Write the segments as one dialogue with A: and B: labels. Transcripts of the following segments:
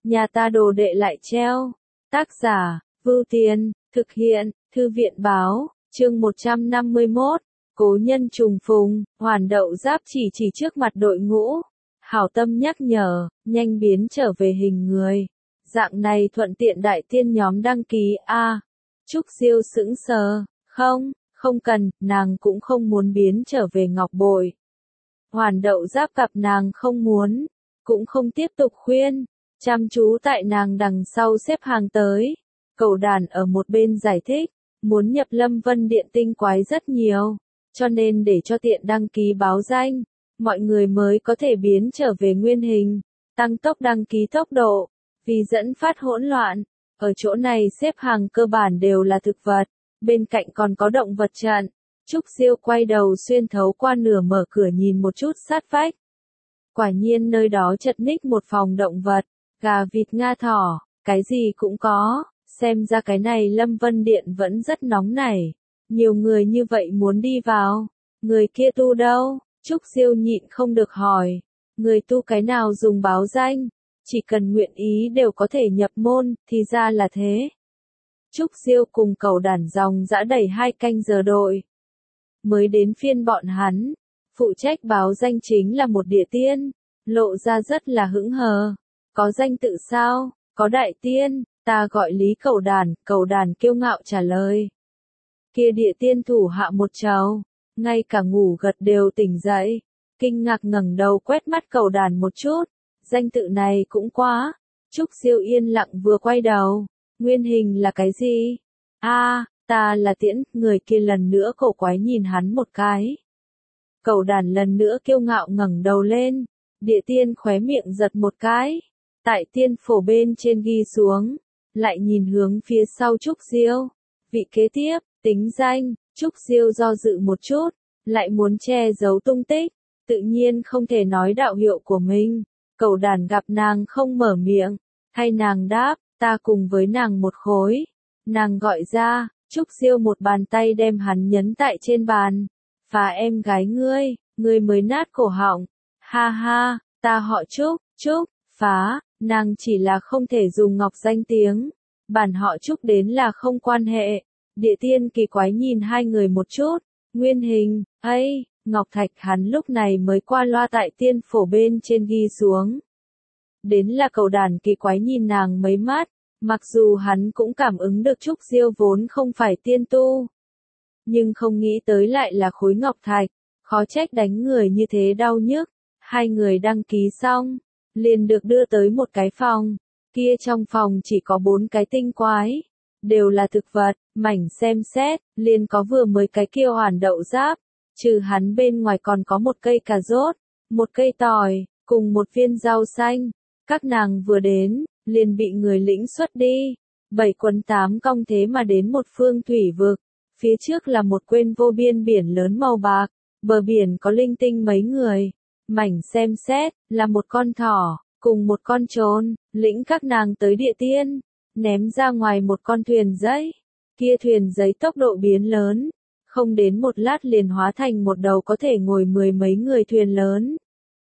A: nhà ta đồ đệ lại treo. Tác giả, Vưu Tiền, thực hiện, Thư viện báo, chương 151, cố nhân trùng phùng, Hoàn Đậu Giáp chỉ trước mặt đội ngũ. Hảo tâm nhắc nhở, nhanh biến trở về hình người. Dạng này thuận tiện đại tiên nhóm đăng ký a. Trúc Diêu sững sờ, không cần, nàng cũng không muốn biến trở về ngọc bội. Hoàn Đậu Giáp gặp nàng không muốn, cũng không tiếp tục khuyên, chăm chú tại nàng đằng sau xếp hàng tới. Cẩu Đàn ở một bên giải thích, muốn nhập Lâm Vân Điện tinh quái rất nhiều, cho nên để cho tiện đăng ký báo danh, mọi người mới có thể biến trở về nguyên hình, tăng tốc đăng ký tốc độ, vì dẫn phát hỗn loạn. Ở chỗ này xếp hàng cơ bản đều là thực vật, bên cạnh còn có động vật trận. Trúc Diêu quay đầu xuyên thấu qua nửa mở cửa nhìn một chút sát vách. Quả nhiên nơi đó chật ních một phòng động vật, gà vịt nga thỏ, cái gì cũng có, xem ra cái này Lâm Vân Điện vẫn rất nóng nảy. Nhiều người như vậy muốn đi vào, người kia tu đâu? Trúc Diêu nhịn không được hỏi, người tu cái nào dùng báo danh, chỉ cần nguyện ý đều có thể nhập môn, thì ra là thế. Trúc Diêu cùng Cẩu Đàn dòng dã đẩy 2 canh giờ đội. Mới đến phiên bọn hắn, phụ trách báo danh chính là một địa tiên, lộ ra rất là hững hờ. Có danh tự sao? Có đại tiên, ta gọi Lý Cẩu Đàn kiêu ngạo trả lời. Kia địa tiên thủ hạ một trầu, ngay cả ngủ gật đều tỉnh dậy, kinh ngạc ngẩng đầu quét mắt Cẩu Đàn một chút, danh tự này cũng quá. Trúc Diêu yên lặng vừa quay đầu, nguyên hình là cái gì? Ta là Tiễn, người kia lần nữa cổ quái nhìn hắn một cái. Cẩu Đàn lần nữa kiêu ngạo ngẩng đầu lên, địa tiên khóe miệng giật một cái, tại tiên phổ bên trên ghi xuống, lại nhìn hướng phía sau Trúc Diêu. Vị kế tiếp, tính danh, Trúc Diêu do dự một chút, lại muốn che giấu tung tích, tự nhiên không thể nói đạo hiệu của mình. Cẩu Đàn gặp nàng không mở miệng, hay nàng đáp, ta cùng với nàng một khối. Nàng gọi ra, Trúc Diêu một bàn tay đem hắn nhấn tại trên bàn. Phá em gái ngươi mới nát cổ họng. Ha ha, ta họ Trúc, phá, nàng chỉ là không thể dùng ngọc danh tiếng. Bản họ Trúc đến là không quan hệ. Địa tiên kỳ quái nhìn hai người một chút, nguyên hình, ngọc thạch hắn lúc này mới qua loa tại tiên phổ bên trên ghi xuống. Đến là Cẩu Đàn kỳ quái nhìn nàng mấy mắt, mặc dù hắn cũng cảm ứng được Trúc Diêu vốn không phải tiên tu. Nhưng không nghĩ tới lại là khối ngọc thạch, khó trách đánh người như thế đau nhức. Hai người đăng ký xong, liền được đưa tới một cái phòng, kia trong phòng chỉ có 4 cái tinh quái, đều là thực vật, mảnh xem xét, liền có vừa mới cái kia Hoàn Đậu Giáp, trừ hắn bên ngoài còn có một cây cà rốt, một cây tỏi, cùng một viên rau xanh. Các nàng vừa đến, liền bị người lĩnh xuất đi, 7 quấn 8 cong thế mà đến một phương thủy vực, phía trước là một quên vô biên biển lớn màu bạc, bờ biển có linh tinh mấy người, mảnh xem xét, là một con thỏ, cùng một con trồn, lĩnh các nàng tới địa tiên, ném ra ngoài một con thuyền giấy, kia thuyền giấy tốc độ biến lớn, không đến một lát liền hóa thành một đầu có thể ngồi 10 mấy người thuyền lớn.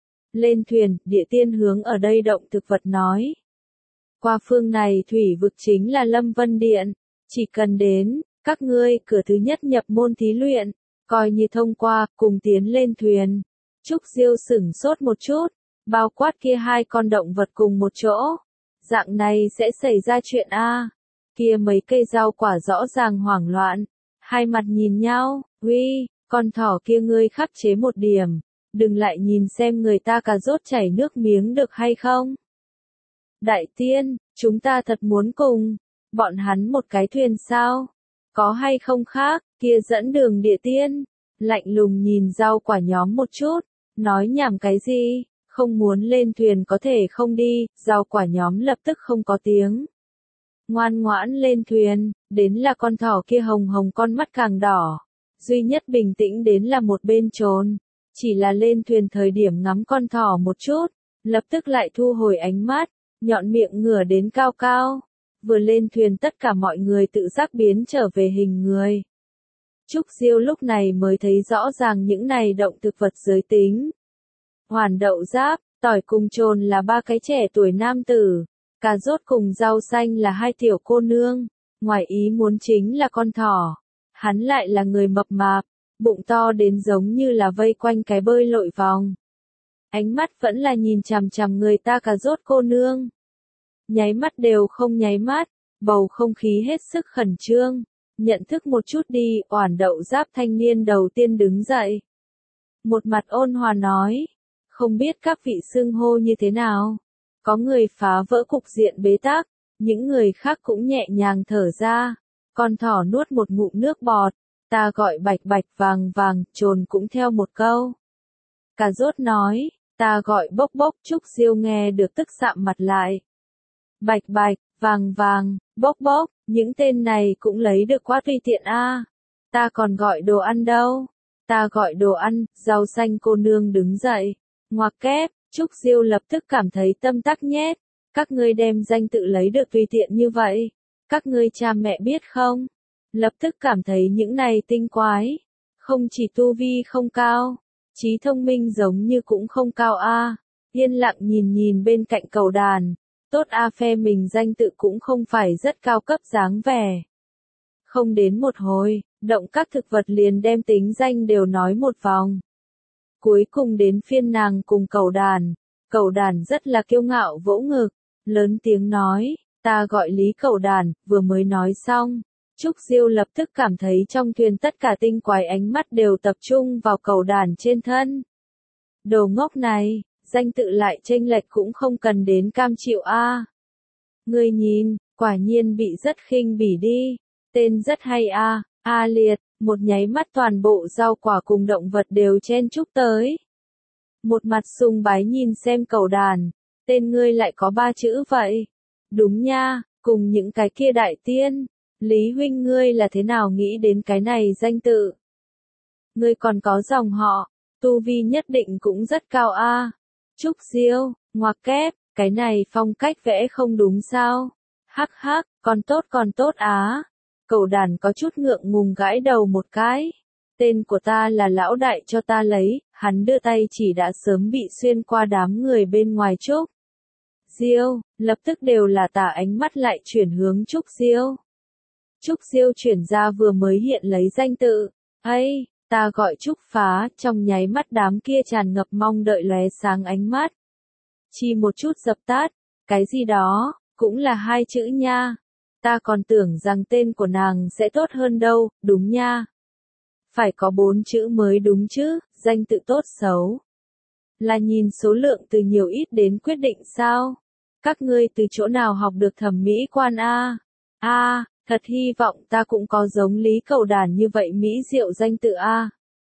A: Lên thuyền, địa tiên hướng ở đây động thực vật nói. Qua phương này thủy vực chính là Lâm Vân Điện, chỉ cần đến, các ngươi cửa thứ nhất nhập môn thí luyện, coi như thông qua, cùng tiến lên thuyền. Trúc Diêu sửng sốt một chút, bao quát kia 2 con động vật cùng một chỗ. Dạng này sẽ xảy ra chuyện a. Kia mấy cây rau quả rõ ràng hoảng loạn, hai mặt nhìn nhau, uy, con thỏ kia ngươi khắc chế một điểm, đừng lại nhìn xem người ta cà rốt chảy nước miếng được hay không. Đại tiên, chúng ta thật muốn cùng, bọn hắn một cái thuyền sao? Có hay không khác, kia dẫn đường địa tiên, lạnh lùng nhìn rau quả nhóm một chút, nói nhảm cái gì, không muốn lên thuyền có thể không đi, rau quả nhóm lập tức không có tiếng. Ngoan ngoãn lên thuyền, đến là con thỏ kia hồng hồng con mắt càng đỏ, duy nhất bình tĩnh đến là một bên trồn, chỉ là lên thuyền thời điểm ngắm con thỏ một chút, lập tức lại thu hồi ánh mắt, nhọn miệng ngửa đến cao cao. Vừa lên thuyền tất cả mọi người tự giác biến trở về hình người. Trúc Diêu lúc này mới thấy rõ ràng những này động thực vật giới tính. Hoàn Đậu Giáp, tỏi cùng trồn là 3 cái trẻ tuổi nam tử, Cà rốt cùng rau xanh là hai tiểu cô nương, ngoài ý muốn chính là con thỏ. Hắn lại là người mập mạp, bụng to đến giống như là vây quanh cái bơi lội vòng. Ánh mắt vẫn là nhìn chằm chằm người ta cà rốt cô nương. Nháy mắt đều không nháy mắt, bầu không khí hết sức khẩn trương. Nhận thức một chút đi, Oản Đậu Giáp thanh niên đầu tiên đứng dậy. Một mặt ôn hòa nói, không biết các vị xưng hô như thế nào. Có người phá vỡ cục diện bế tắc, những người khác cũng nhẹ nhàng thở ra. Con thỏ nuốt một ngụm nước bọt, ta gọi bạch bạch vàng vàng, trồn cũng theo một câu. Cà rốt nói, ta gọi bốc bốc, Trúc Diêu nghe được tức sạm mặt lại. Bạch bạch, vàng vàng, bốc bốc, những tên này cũng lấy được quá tùy tiện a. Ta còn gọi đồ ăn đâu? Ta gọi đồ ăn, rau xanh cô nương đứng dậy. Ngoặc kép, Trúc Diêu lập tức cảm thấy tâm tắc nhét. Các ngươi đem danh tự lấy được tùy tiện như vậy. Các ngươi cha mẹ biết không? Lập tức cảm thấy những này tinh quái. Không chỉ tu vi không cao, trí thông minh giống như cũng không cao a. Yên lặng nhìn nhìn bên cạnh cầu đàn. Tốt a, phe mình danh tự cũng không phải rất cao cấp dáng vẻ. Không đến một hồi, động các thực vật liền đem tính danh đều nói một vòng. Cuối cùng đến phiên nàng cùng cầu đàn rất là kiêu ngạo vỗ ngực, lớn tiếng nói, ta gọi Lý Cầu Đàn, vừa mới nói xong. Trúc Diêu lập tức cảm thấy trong thuyền tất cả tinh quái ánh mắt đều tập trung vào cầu đàn trên thân. Đồ ngốc này, danh tự lại chênh lệch cũng không cần đến cam chịu a. Ngươi nhìn, quả nhiên bị rất khinh bỉ đi, tên rất hay a. A liệt, một nháy mắt toàn bộ rau quả cùng động vật đều chen chúc tới. Một mặt sùng bái nhìn xem cầu đàn, tên ngươi lại có 3 chữ vậy. Đúng nha, cùng những cái kia đại tiên. Lý huynh ngươi là thế nào nghĩ đến cái này danh tự? Ngươi còn có dòng họ, tu vi nhất định cũng rất cao a. Trúc Diêu, ngoặc kép, cái này phong cách vẽ không đúng sao? Hắc hắc, còn tốt á. Cầu đàn có chút ngượng ngùng gãi đầu một cái. Tên của ta là lão đại cho ta lấy, hắn đưa tay chỉ đã sớm bị xuyên qua đám người bên ngoài Trúc Diêu, lập tức đều là tà ánh mắt lại chuyển hướng Trúc Diêu. Trúc Diêu chuyển ra vừa mới hiện lấy danh tự, ấy, ta gọi Trúc Phá, trong nháy mắt đám kia tràn ngập mong đợi lóe sáng ánh mắt. Chỉ một chút dập tắt, cái gì đó, cũng là 2 chữ nha. Ta còn tưởng rằng tên của nàng sẽ tốt hơn đâu, đúng nha. Phải có 4 chữ mới đúng chứ, danh tự tốt xấu. Là nhìn số lượng từ nhiều ít đến quyết định sao? Các ngươi từ chỗ nào học được thẩm mỹ quan a? Thật hy vọng ta cũng có giống Lý Cầu Đàn như vậy mỹ diệu danh tự a.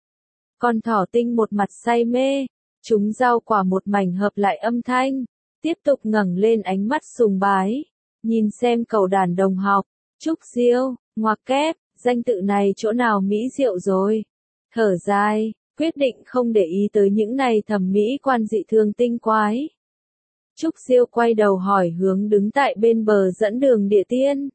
A: Con thỏ tinh một mặt say mê, chúng rau quả một mảnh hợp lại âm thanh, tiếp tục ngẩng lên ánh mắt sùng bái, nhìn xem cầu đàn đồng học, Trúc Diêu, ngoặc kép, danh tự này chỗ nào mỹ diệu rồi. Thở dài, quyết định không để ý tới những này thẩm mỹ quan dị thường tinh quái. Trúc Diêu quay đầu hỏi hướng đứng tại bên bờ dẫn đường địa tiên.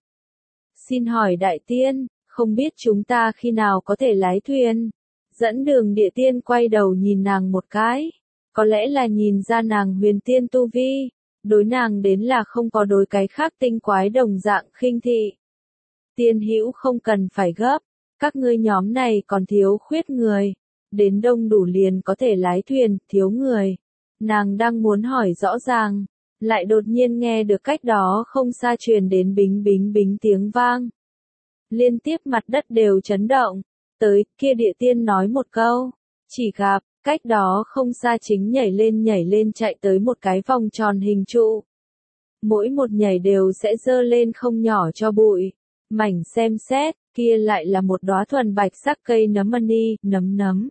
A: Xin hỏi đại tiên, không biết chúng ta khi nào có thể lái thuyền? Dẫn đường địa tiên quay đầu nhìn nàng một cái. Có lẽ là nhìn ra nàng huyền tiên tu vi. Đối nàng đến là không có đối cái khác tinh quái đồng dạng khinh thị. Tiên hữu không cần phải gấp. Các ngươi nhóm này còn thiếu khuyết người. Đến đông đủ liền có thể lái thuyền, thiếu người. Nàng đang muốn hỏi rõ ràng. Lại đột nhiên nghe được cách đó không xa truyền đến bính bính bính tiếng vang. Liên tiếp mặt đất đều chấn động. Tới, kia địa tiên nói một câu. Chỉ gặp, cách đó không xa chính nhảy lên chạy tới một cái vòng tròn hình trụ. Mỗi một nhảy đều sẽ dơ lên không nhỏ cho bụi. Mảnh xem xét, kia lại là một đóa thuần bạch sắc cây nấm mani, nấm nấm.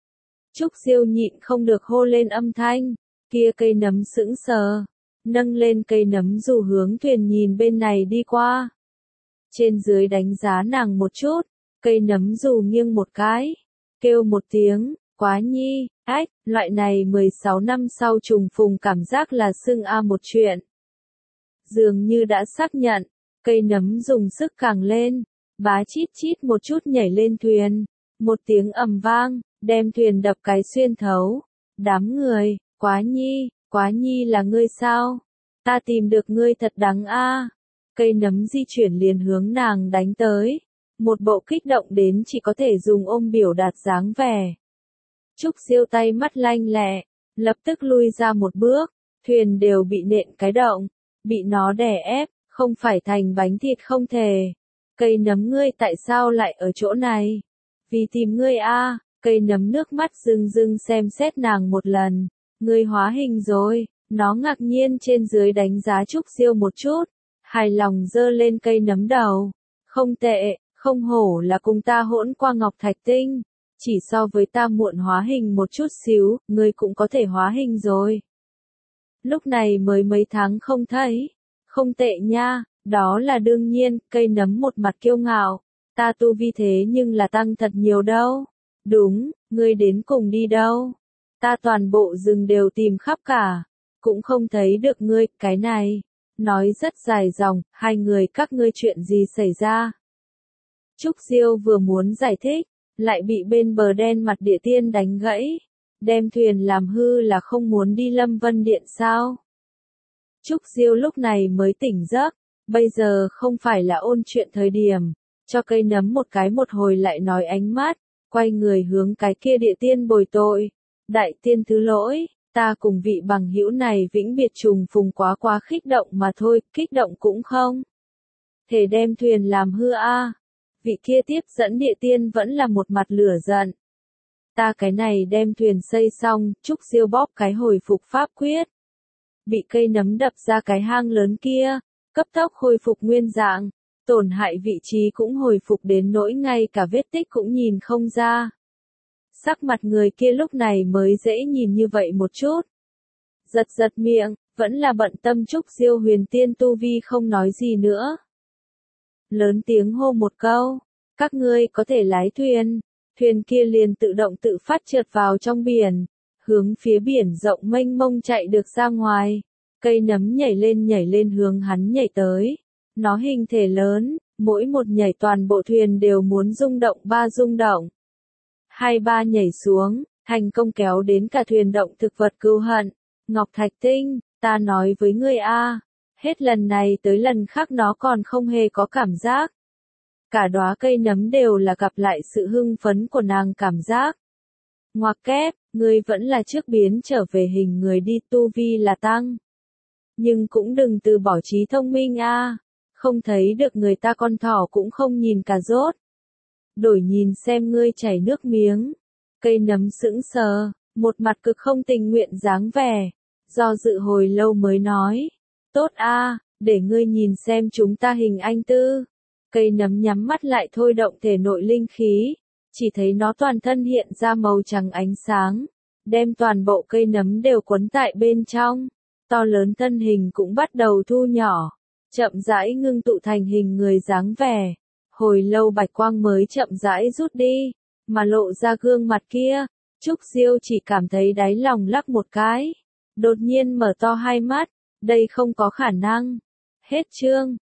A: Trúc Diêu nhịn không được hô lên âm thanh. Kia cây nấm sững sờ. Nâng lên cây nấm dù hướng thuyền nhìn bên này đi qua. Trên dưới đánh giá nàng một chút, cây nấm dù nghiêng một cái, kêu một tiếng, quá nhi, ách, loại này 16 năm sau trùng phùng cảm giác là xưng a một chuyện. Dường như đã xác nhận, cây nấm dùng sức càng lên, bá chít chít một chút nhảy lên thuyền, một tiếng ầm vang, đem thuyền đập cái xuyên thấu. Đám người, quá nhi là ngươi sao? ta tìm được ngươi thật đáng a. Cây nấm di chuyển liền hướng nàng đánh tới. Một bộ kích động đến chỉ có thể dùng ôm biểu đạt dáng vẻ. Trúc Diêu tay mắt lanh lẹ, lập tức lui ra một bước, thuyền đều bị nện cái động, bị nó đè ép, không phải thành bánh thịt không thể. Cây nấm ngươi tại sao lại ở chỗ này? Vì tìm ngươi a. Cây nấm nước mắt rưng rưng xem xét nàng một lần. Ngươi hóa hình rồi, nó ngạc nhiên trên dưới đánh giá Trúc Diêu một chút, hài lòng giơ lên cây nấm đầu. Không tệ, không hổ là cùng ta hỗn qua Ngọc Thạch Tinh. Chỉ so với ta muộn hóa hình một chút xíu, ngươi cũng có thể hóa hình rồi. Lúc này mới mấy tháng không thấy. Không tệ nha, đó là đương nhiên, cây nấm một mặt kiêu ngạo. Ta tu vi thế nhưng là tăng thật nhiều đâu. Đúng, ngươi đến cùng đi đâu? Ta toàn bộ rừng đều tìm khắp cả. Cũng không thấy được ngươi, cái này. Nói rất dài dòng, hai người các ngươi chuyện gì xảy ra? Trúc Diêu vừa muốn giải thích, lại bị bên bờ đen mặt địa tiên đánh gãy. Đem thuyền làm hư là không muốn đi Lâm Vân Điện sao? Trúc Diêu lúc này mới tỉnh giấc, bây giờ không phải là ôn chuyện thời điểm, cho cây nấm một cái một hồi lại nói ánh mắt, quay người hướng cái kia địa tiên bồi tội. Đại tiên thứ lỗi, ta cùng vị bằng hữu này vĩnh biệt trùng phùng quá kích động mà thôi, kích động cũng không thể đem thuyền làm hư a. Vị kia tiếp dẫn địa tiên vẫn là một mặt lửa giận. Ta cái này đem thuyền xây xong, Trúc Diêu bóp cái hồi phục pháp quyết. Bị cây nấm đập ra cái hang lớn kia, cấp tốc hồi phục nguyên dạng, tổn hại vị trí cũng hồi phục đến nỗi ngay cả vết tích cũng nhìn không ra. Sắc mặt người kia lúc này mới dễ nhìn như vậy một chút. Giật miệng, vẫn là bận tâm Trúc Diêu huyền tiên tu vi không nói gì nữa. Lớn tiếng hô một câu, các ngươi có thể lái thuyền. Thuyền kia liền tự động tự phát trượt vào trong biển, hướng phía biển rộng mênh mông chạy được ra ngoài. Cây nấm nhảy lên hướng hắn nhảy tới. Nó hình thể lớn, mỗi một nhảy toàn bộ thuyền đều muốn rung động ba rung động. Hai ba nhảy xuống, thành công kéo đến cả thuyền động thực vật cừu hận. Ngọc Thạch Tinh, ta nói với ngươi a, hết lần này tới lần khác nó còn không hề có cảm giác. Cả đóa cây nấm đều là gặp lại sự hưng phấn của nàng cảm giác. Ngoặc kép, ngươi vẫn là trước biến trở về hình người đi, tu vi là tăng. Nhưng cũng đừng từ bỏ trí thông minh a, không thấy được người ta con thỏ cũng không nhìn cà rốt. Đổi nhìn xem ngươi chảy nước miếng. Cây nấm sững sờ, một mặt cực không tình nguyện dáng vẻ, do dự hồi lâu mới nói. Tốt a, để ngươi nhìn xem chúng ta hình anh tư. Cây nấm nhắm mắt lại thôi động thể nội linh khí, chỉ thấy nó toàn thân hiện ra màu trắng ánh sáng, đem toàn bộ cây nấm đều quấn tại bên trong, to lớn thân hình cũng bắt đầu thu nhỏ, chậm rãi ngưng tụ thành hình người dáng vẻ. Hồi lâu bạch quang mới chậm rãi rút đi, mà lộ ra gương mặt kia, Trúc Diêu chỉ cảm thấy đáy lòng lắc một cái, đột nhiên mở to hai mắt, đây không có khả năng. Hết chương.